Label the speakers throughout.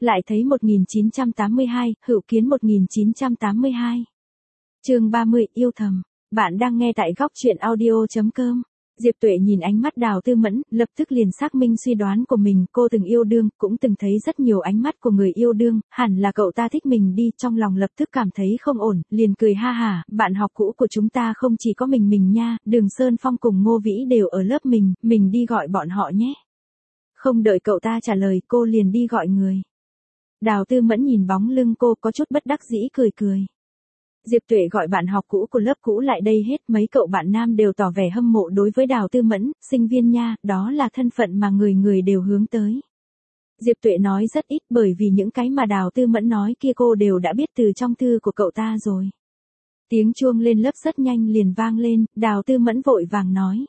Speaker 1: Lại thấy 1982, Hữu Kiến 1982. Chương 30, yêu thầm. Bạn đang nghe tại góc truyện audio.com. Diệp Tuệ nhìn ánh mắt Đào Tư Mẫn, lập tức liền xác minh suy đoán của mình, cô từng yêu đương, cũng từng thấy rất nhiều ánh mắt của người yêu đương, hẳn là cậu ta thích mình đi, trong lòng lập tức cảm thấy không ổn, liền cười ha hả, bạn học cũ của chúng ta không chỉ có mình nha, Đường Sơn Phong cùng Ngô Vĩ đều ở lớp mình đi gọi bọn họ nhé. Không đợi cậu ta trả lời, cô liền đi gọi người. Đào Tư Mẫn nhìn bóng lưng cô có chút bất đắc dĩ cười. Diệp Tuệ gọi bạn học cũ của lớp cũ lại đây hết, mấy cậu bạn nam đều tỏ vẻ hâm mộ đối với Đào Tư Mẫn, sinh viên nha, đó là thân phận mà người đều hướng tới. Diệp Tuệ nói rất ít bởi vì những cái mà Đào Tư Mẫn nói kia cô đều đã biết từ trong thư của cậu ta rồi. Tiếng chuông lên lớp rất nhanh liền vang lên, Đào Tư Mẫn vội vàng nói.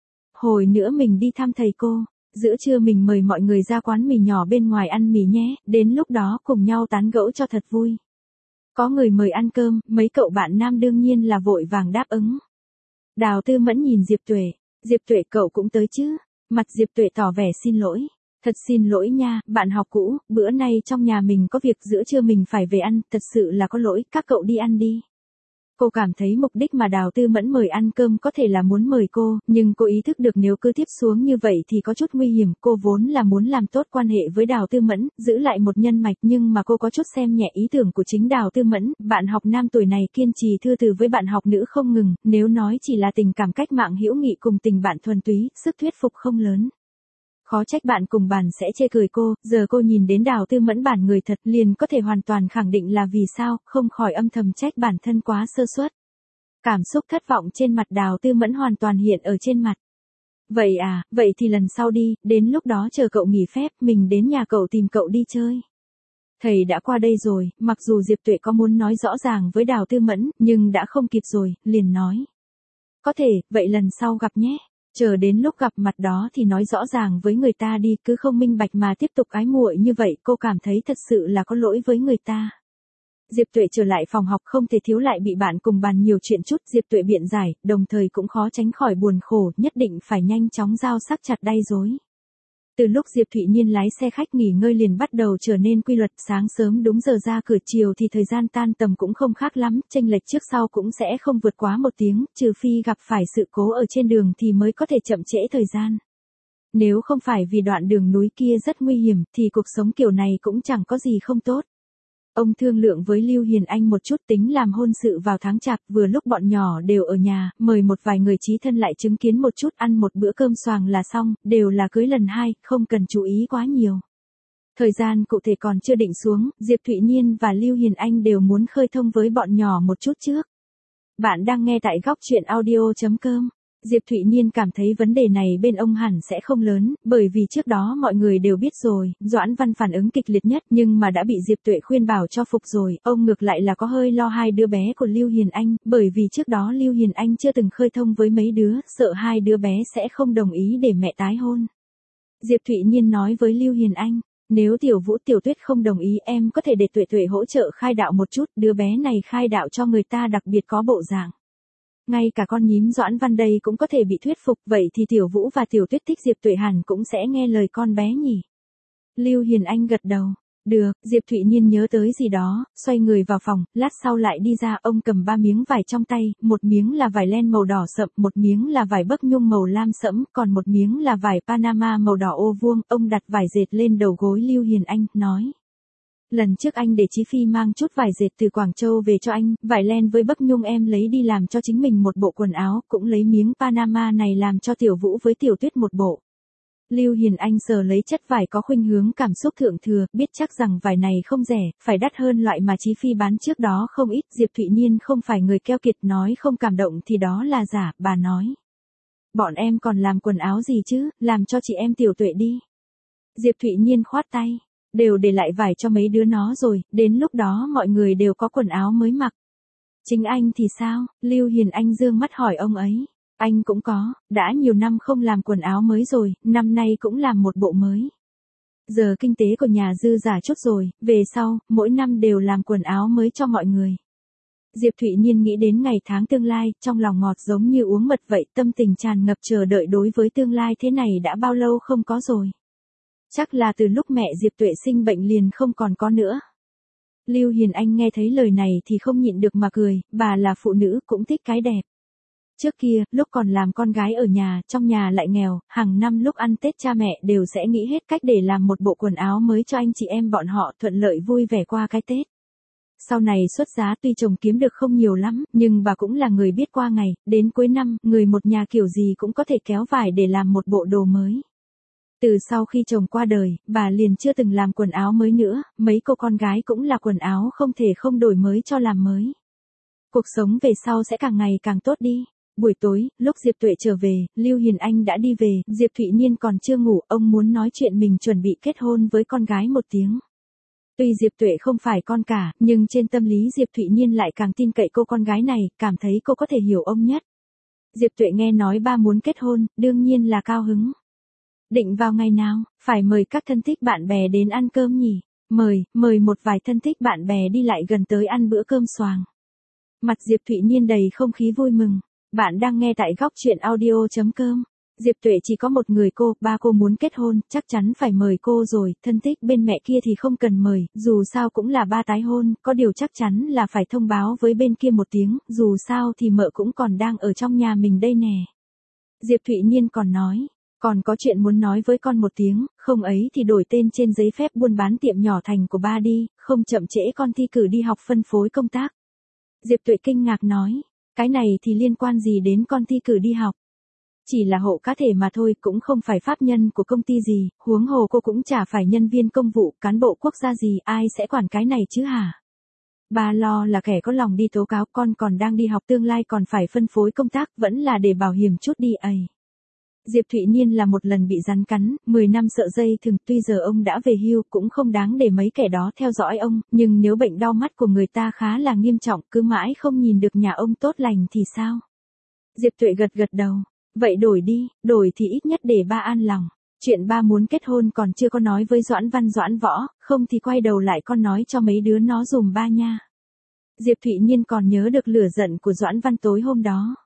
Speaker 1: Hồi nữa mình đi thăm thầy cô, giữa trưa mình mời mọi người ra quán mì nhỏ bên ngoài ăn mì nhé, đến lúc đó cùng nhau tán gẫu cho thật vui. Có người mời ăn cơm, mấy cậu bạn nam đương nhiên là vội vàng đáp ứng. Đào Tư Mẫn nhìn Diệp Tuệ cậu cũng tới chứ? Mặt Diệp Tuệ tỏ vẻ xin lỗi. Thật xin lỗi nha, bạn học cũ, bữa nay trong nhà mình có việc giữa trưa mình phải về ăn, thật sự là có lỗi, các cậu đi ăn đi. Cô cảm thấy mục đích mà Đào Tư Mẫn mời ăn cơm có thể là muốn mời cô, nhưng cô ý thức được nếu cứ tiếp xuống như vậy thì có chút nguy hiểm, cô vốn là muốn làm tốt quan hệ với Đào Tư Mẫn, giữ lại một nhân mạch nhưng mà cô có chút xem nhẹ ý tưởng của chính Đào Tư Mẫn, bạn học nam tuổi này kiên trì thư từ với bạn học nữ không ngừng, nếu nói chỉ là tình cảm cách mạng hữu nghị cùng tình bạn thuần túy, sức thuyết phục không lớn. Khó trách bạn cùng bàn sẽ chê cười cô, giờ cô nhìn đến Đào Tư Mẫn bản người thật liền có thể hoàn toàn khẳng định là vì sao, không khỏi âm thầm trách bản thân quá sơ suất. Cảm xúc thất vọng trên mặt Đào Tư Mẫn hoàn toàn hiện ở trên mặt. Vậy à, vậy thì lần sau đi, đến lúc đó chờ cậu nghỉ phép, mình đến nhà cậu tìm cậu đi chơi. Thầy đã qua đây rồi, mặc dù Diệp Tuệ có muốn nói rõ ràng với Đào Tư Mẫn, nhưng đã không kịp rồi, liền nói. Có thể, vậy lần sau gặp nhé. Chờ đến lúc gặp mặt đó thì nói rõ ràng với người ta đi, cứ không minh bạch mà tiếp tục ái muội như vậy, cô cảm thấy thật sự là có lỗi với người ta. Diệp Tuệ trở lại phòng học không thể thiếu lại bị bạn cùng bàn nhiều chuyện chút, Diệp Tuệ biện giải, đồng thời cũng khó tránh khỏi buồn khổ, nhất định phải nhanh chóng giao sắc chặt đay rối. Từ lúc Diệp Thụy Nhiên lái xe khách nghỉ ngơi liền bắt đầu trở nên quy luật, sáng sớm đúng giờ ra cửa, chiều thì thời gian tan tầm cũng không khác lắm, chênh lệch trước sau cũng sẽ không vượt quá 1 tiếng, trừ phi gặp phải sự cố ở trên đường thì mới có thể chậm trễ thời gian. Nếu không phải vì đoạn đường núi kia rất nguy hiểm thì cuộc sống kiểu này cũng chẳng có gì không tốt. Ông thương lượng với Lưu Hiền Anh một chút tính làm hôn sự vào tháng Chạp, vừa lúc bọn nhỏ đều ở nhà, mời một vài người chí thân lại chứng kiến một chút, ăn một bữa cơm xoàng là xong, đều là cưới lần 2, không cần chú ý quá nhiều. Thời gian cụ thể còn chưa định xuống, Diệp Thụy Nhiên và Lưu Hiền Anh đều muốn khơi thông với bọn nhỏ một chút trước. Bạn đang nghe tại góc truyện audio.com. Diệp Thụy Nhiên cảm thấy vấn đề này bên ông hẳn sẽ không lớn, bởi vì trước đó mọi người đều biết rồi, Doãn Văn phản ứng kịch liệt nhất nhưng mà đã bị Diệp Tuệ khuyên bảo cho phục rồi, ông ngược lại là có hơi lo hai đứa bé của Lưu Hiền Anh, bởi vì trước đó Lưu Hiền Anh chưa từng khơi thông với mấy đứa, sợ hai đứa bé sẽ không đồng ý để mẹ tái hôn. Diệp Thụy Nhiên nói với Lưu Hiền Anh, nếu Tiểu Vũ Tiểu Tuyết không đồng ý em có thể để Tuệ Tuệ hỗ trợ khai đạo một chút, đứa bé này khai đạo cho người ta đặc biệt có bộ dạng. Ngay cả con nhím Doãn Văn đây cũng có thể bị thuyết phục, vậy thì Tiểu Vũ và Tiểu Tuyết thích Diệp Tuệ hẳn cũng sẽ nghe lời con bé nhỉ. Lưu Hiền Anh gật đầu. Được, Diệp Thụy Nhiên nhớ tới gì đó, xoay người vào phòng, lát sau lại đi ra, ông cầm 3 miếng vải trong tay, một miếng là vải len màu đỏ sậm, một miếng là vải bấc nhung màu lam sẫm, còn một miếng là vải Panama màu đỏ ô vuông, ông đặt vải dệt lên đầu gối Lưu Hiền Anh, nói. Lần trước anh để Chí Phi mang chút vải dệt từ Quảng Châu về cho anh, vải len với bấc nhung em lấy đi làm cho chính mình một bộ quần áo, cũng lấy miếng Panama này làm cho Tiểu Vũ với Tiểu Tuyết một bộ. Lưu Hiền Anh sờ lấy chất vải có khuynh hướng cảm xúc thượng thừa, biết chắc rằng vải này không rẻ, phải đắt hơn loại mà Chí Phi bán trước đó không ít. Diệp Thụy Nhiên không phải người keo kiệt, nói không cảm động thì đó là giả, bà nói. Bọn em còn làm quần áo gì chứ, làm cho chị em Tiểu Tuệ đi. Diệp Thụy Nhiên khoát tay. Đều để lại vải cho mấy đứa nó rồi, đến lúc đó mọi người đều có quần áo mới mặc. Chính anh thì sao? Lưu Hiền Anh dương mắt hỏi ông ấy. Anh cũng có, đã nhiều năm không làm quần áo mới rồi, năm nay cũng làm một bộ mới. Giờ kinh tế của nhà dư giả chút rồi, về sau, mỗi năm đều làm quần áo mới cho mọi người. Diệp Thụy Nhiên nghĩ đến ngày tháng tương lai, trong lòng ngọt giống như uống mật vậy, tâm tình tràn ngập chờ đợi đối với tương lai thế này đã bao lâu không có rồi. Chắc là từ lúc mẹ Diệp Tuệ sinh bệnh liền không còn có nữa. Lưu Hiền Anh nghe thấy lời này thì không nhịn được mà cười, bà là phụ nữ cũng thích cái đẹp. Trước kia, lúc còn làm con gái ở nhà, trong nhà lại nghèo, hàng năm lúc ăn Tết cha mẹ đều sẽ nghĩ hết cách để làm một bộ quần áo mới cho anh chị em bọn họ thuận lợi vui vẻ qua cái Tết. Sau này xuất giá tuy chồng kiếm được không nhiều lắm, nhưng bà cũng là người biết qua ngày, đến cuối năm, người một nhà kiểu gì cũng có thể kéo vải để làm một bộ đồ mới. Từ sau khi chồng qua đời, bà liền chưa từng làm quần áo mới nữa, mấy cô con gái cũng là quần áo không thể không đổi mới cho làm mới. Cuộc sống về sau sẽ càng ngày càng tốt đi. Buổi tối, lúc Diệp Tuệ trở về, Lưu Hiền Anh đã đi về, Diệp Thụy Niên còn chưa ngủ, ông muốn nói chuyện mình chuẩn bị kết hôn với con gái một tiếng. Tuy Diệp Tuệ không phải con cả, nhưng trên tâm lý Diệp Thụy Niên lại càng tin cậy cô con gái này, cảm thấy cô có thể hiểu ông nhất. Diệp Tuệ nghe nói ba muốn kết hôn, đương nhiên là cao hứng. Định vào ngày nào, phải mời các thân thích bạn bè đến ăn cơm nhỉ? Mời một vài thân thích bạn bè đi lại gần tới ăn bữa cơm xoàng. Mặt Diệp Thụy Niên đầy không khí vui mừng. Bạn đang nghe tại góc chuyện audio.com. Diệp Tuệ chỉ có một người cô, ba cô muốn kết hôn, chắc chắn phải mời cô rồi, thân thích bên mẹ kia thì không cần mời, dù sao cũng là ba tái hôn, có điều chắc chắn là phải thông báo với bên kia một tiếng, dù sao thì mợ cũng còn đang ở trong nhà mình đây nè. Diệp Thụy Niên còn nói, còn có chuyện muốn nói với con một tiếng, không ấy thì đổi tên trên giấy phép buôn bán tiệm nhỏ thành của ba đi, không chậm trễ con thi cử đi học phân phối công tác. Diệp Tuệ kinh ngạc nói, cái này thì liên quan gì đến con thi cử đi học? Chỉ là hộ cá thể mà thôi, cũng không phải pháp nhân của công ty gì, huống hồ cô cũng chả phải nhân viên công vụ, cán bộ quốc gia gì, ai sẽ quản cái này chứ hả? Bà lo là kẻ có lòng đi tố cáo, con còn đang đi học, tương lai còn phải phân phối công tác, vẫn là để bảo hiểm chút đi ấy. Diệp Thụy Niên là một lần bị rắn cắn, 10 năm sợ dây thừng, tuy giờ ông đã về hưu cũng không đáng để mấy kẻ đó theo dõi ông, nhưng nếu bệnh đau mắt của người ta khá là nghiêm trọng, cứ mãi không nhìn được nhà ông tốt lành thì sao? Diệp Tuệ gật đầu, vậy đổi đi, đổi thì ít nhất để ba an lòng. Chuyện ba muốn kết hôn còn chưa có nói với Doãn Văn Doãn Võ, không thì quay đầu lại con nói cho mấy đứa nó dùm ba nha. Diệp Thụy Niên còn nhớ được lửa giận của Doãn Văn tối hôm đó.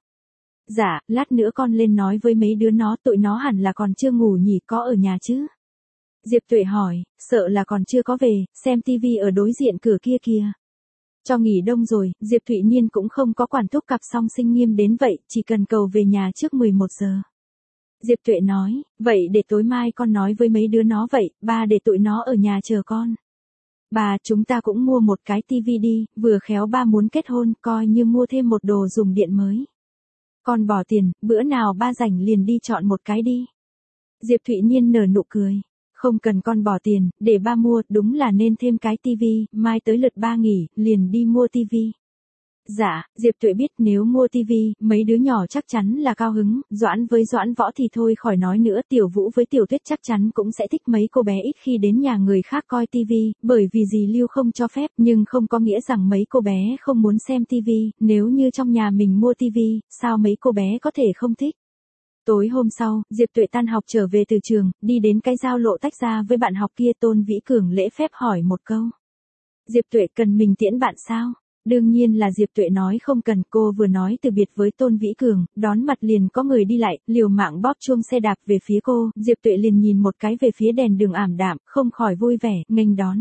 Speaker 1: Dạ, lát nữa con lên nói với mấy đứa nó, tụi nó hẳn là còn chưa ngủ nhỉ, có ở nhà chứ? Diệp Tuệ hỏi, sợ là còn chưa có về, xem tivi ở đối diện cửa kia kìa. Cho nghỉ đông rồi, Diệp Thụy Niên cũng không có quản thúc cặp song sinh nghiêm đến vậy, chỉ cần cầu về nhà trước 11 giờ. Diệp Tuệ nói, vậy để tối mai con nói với mấy đứa nó vậy, ba để tụi nó ở nhà chờ con. Bà, chúng ta cũng mua một cái tivi đi, vừa khéo ba muốn kết hôn, coi như mua thêm một đồ dùng điện mới. Con bỏ tiền, bữa nào ba rảnh liền đi chọn một cái đi. Diệp Thụy Niên nở nụ cười. Không cần con bỏ tiền, để ba mua, đúng là nên thêm cái tivi, mai tới lượt ba nghỉ, liền đi mua tivi. Dạ, Diệp Tuệ biết nếu mua tivi, mấy đứa nhỏ chắc chắn là cao hứng, Doãn với Doãn Võ thì thôi khỏi nói nữa, Tiểu Vũ với Tiểu Tuyết chắc chắn cũng sẽ thích, mấy cô bé ít khi đến nhà người khác coi tivi, bởi vì dì Lưu không cho phép, nhưng không có nghĩa rằng mấy cô bé không muốn xem tivi, nếu như trong nhà mình mua tivi, sao mấy cô bé có thể không thích. Tối hôm sau, Diệp Tuệ tan học trở về từ trường, đi đến cái giao lộ tách ra với bạn học kia, Tôn Vĩ Cường lễ phép hỏi một câu. Diệp Tuệ, cần mình tiễn bạn sao? Đương nhiên là Diệp Tuệ nói không cần, cô vừa nói từ biệt với Tôn Vĩ Cường, đón mặt liền có người đi lại, liều mạng bóp chuông xe đạp về phía cô, Diệp Tuệ liền nhìn một cái về phía đèn đường ảm đạm, không khỏi vui vẻ, nghênh đón.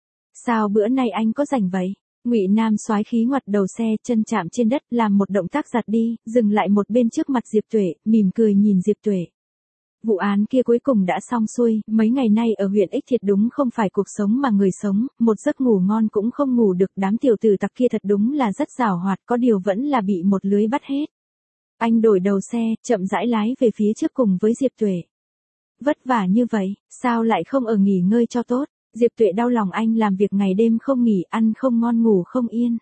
Speaker 1: Sao bữa nay anh có rảnh vậy? Ngụy Nam soái khí ngoặt đầu xe, chân chạm trên đất, làm một động tác giặt đi, dừng lại một bên trước mặt Diệp Tuệ, mỉm cười nhìn Diệp Tuệ. Vụ án kia cuối cùng đã xong xuôi, mấy ngày nay ở huyện Ích Thiệt đúng không phải cuộc sống mà người sống, một giấc ngủ ngon cũng không ngủ được, đám tiểu tử tặc kia thật đúng là rất giàu hoạt, có điều vẫn là bị một lưới bắt hết. Anh đổi đầu xe, chậm rãi lái về phía trước cùng với Diệp Tuệ. Vất vả như vậy, sao lại không ở nghỉ ngơi cho tốt? Diệp Tuệ đau lòng anh làm việc ngày đêm không nghỉ, ăn không ngon ngủ không yên.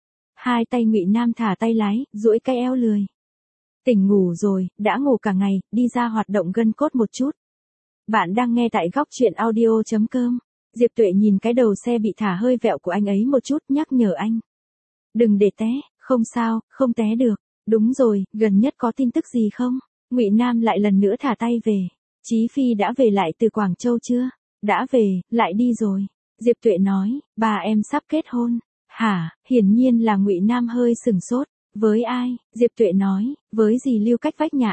Speaker 1: Hai tay Ngụy Nam thả tay lái, duỗi cái eo lười. Tỉnh ngủ rồi, đã ngủ cả ngày, đi ra hoạt động gân cốt một chút. Bạn đang nghe tại góc chuyện audio.com. Diệp Tuệ nhìn cái đầu xe bị thả hơi vẹo của anh ấy một chút, nhắc nhở anh. Đừng để té, không sao, không té được. Đúng rồi, gần nhất có tin tức gì không? Ngụy Nam lại lần nữa thả tay về. Chí Phi đã về lại từ Quảng Châu chưa? Đã về, lại đi rồi. Diệp Tuệ nói, bà em sắp kết hôn. Hả? Hiển nhiên là Ngụy Nam hơi sửng sốt. Với ai? Diệp Tuệ nói, với dì Lưu cách vách nhà em.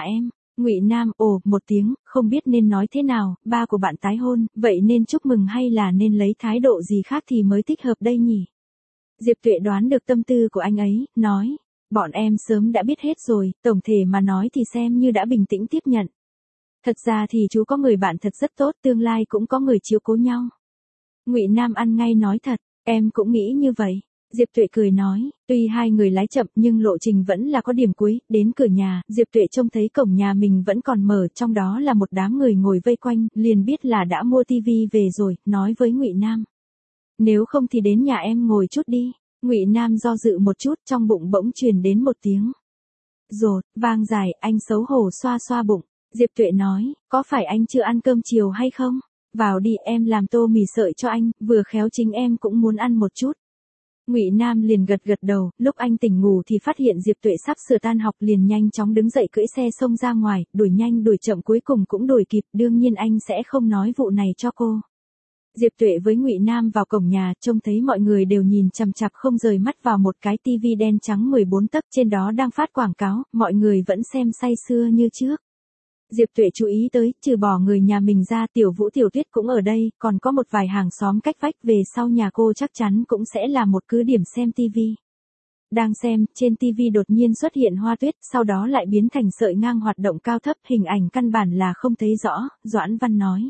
Speaker 1: Ngụy Nam ồ một tiếng, không biết nên nói thế nào, ba của bạn tái hôn, vậy nên chúc mừng hay là nên lấy thái độ gì khác thì mới thích hợp đây nhỉ? Diệp Tuệ đoán được tâm tư của anh ấy, nói, bọn em sớm đã biết hết rồi, tổng thể mà nói thì xem như đã bình tĩnh tiếp nhận. Thật ra thì chú có người bạn thật rất tốt, tương lai cũng có người chiếu cố nhau. Ngụy Nam ăn ngay nói thật, em cũng nghĩ như vậy. Diệp Tuệ cười nói, tuy hai người lái chậm nhưng lộ trình vẫn là có điểm cuối, đến cửa nhà, Diệp Tuệ trông thấy cổng nhà mình vẫn còn mở, trong đó là một đám người ngồi vây quanh, liền biết là đã mua tivi về rồi, nói với Ngụy Nam. Nếu không thì đến nhà em ngồi chút đi. Ngụy Nam do dự một chút, trong bụng bỗng truyền đến một tiếng rột, vang dài, anh xấu hổ xoa xoa bụng. Diệp Tuệ nói, có phải anh chưa ăn cơm chiều hay không? Vào đi, em làm tô mì sợi cho anh, vừa khéo chính em cũng muốn ăn một chút. Ngụy Nam liền gật gật đầu, lúc anh tỉnh ngủ thì phát hiện Diệp Tuệ sắp sửa tan học liền nhanh chóng đứng dậy cưỡi xe xông ra ngoài, đuổi nhanh đuổi chậm cuối cùng cũng đuổi kịp, đương nhiên anh sẽ không nói vụ này cho cô. Diệp Tuệ với Ngụy Nam vào cổng nhà, trông thấy mọi người đều nhìn chằm chằm không rời mắt vào một cái tivi đen trắng 14 tấc trên đó đang phát quảng cáo, mọi người vẫn xem say sưa như trước. Diệp Tuệ chú ý tới, trừ bỏ người nhà mình ra, Tiểu Vũ Tiểu Tuyết cũng ở đây, còn có một vài hàng xóm cách vách, về sau nhà cô chắc chắn cũng sẽ là một cứ điểm xem tivi. Đang xem, trên tivi đột nhiên xuất hiện hoa tuyết, sau đó lại biến thành sợi ngang hoạt động cao thấp, hình ảnh căn bản là không thấy rõ, Doãn Văn nói.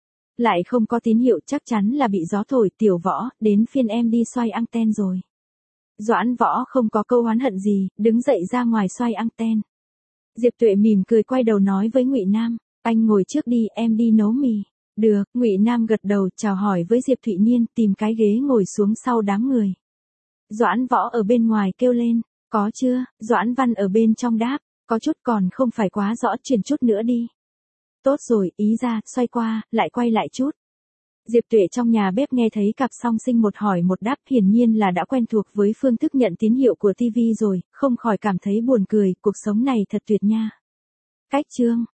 Speaker 1: Lại không có tín hiệu, chắc chắn là bị gió thổi. Tiểu Võ, đến phiên em đi xoay anten rồi. Doãn Võ không có câu oán hận gì, đứng dậy ra ngoài xoay anten. Diệp Tuệ mỉm cười quay đầu nói với Ngụy Nam, anh ngồi trước đi, em đi nấu mì. Được, Ngụy Nam gật đầu chào hỏi với Diệp Thụy Niên, tìm cái ghế ngồi xuống sau đám người. Doãn Võ ở bên ngoài kêu lên, có chưa? Doãn Văn ở bên trong đáp, có chút, còn không phải quá rõ, chuyển chút nữa đi. Tốt rồi, ý ra, xoay qua, lại quay lại chút. Diệp Tuệ trong nhà bếp nghe thấy cặp song sinh một hỏi một đáp, hiển nhiên là đã quen thuộc với phương thức nhận tín hiệu của TV rồi, không khỏi cảm thấy buồn cười, cuộc sống này thật tuyệt nha. Cách chương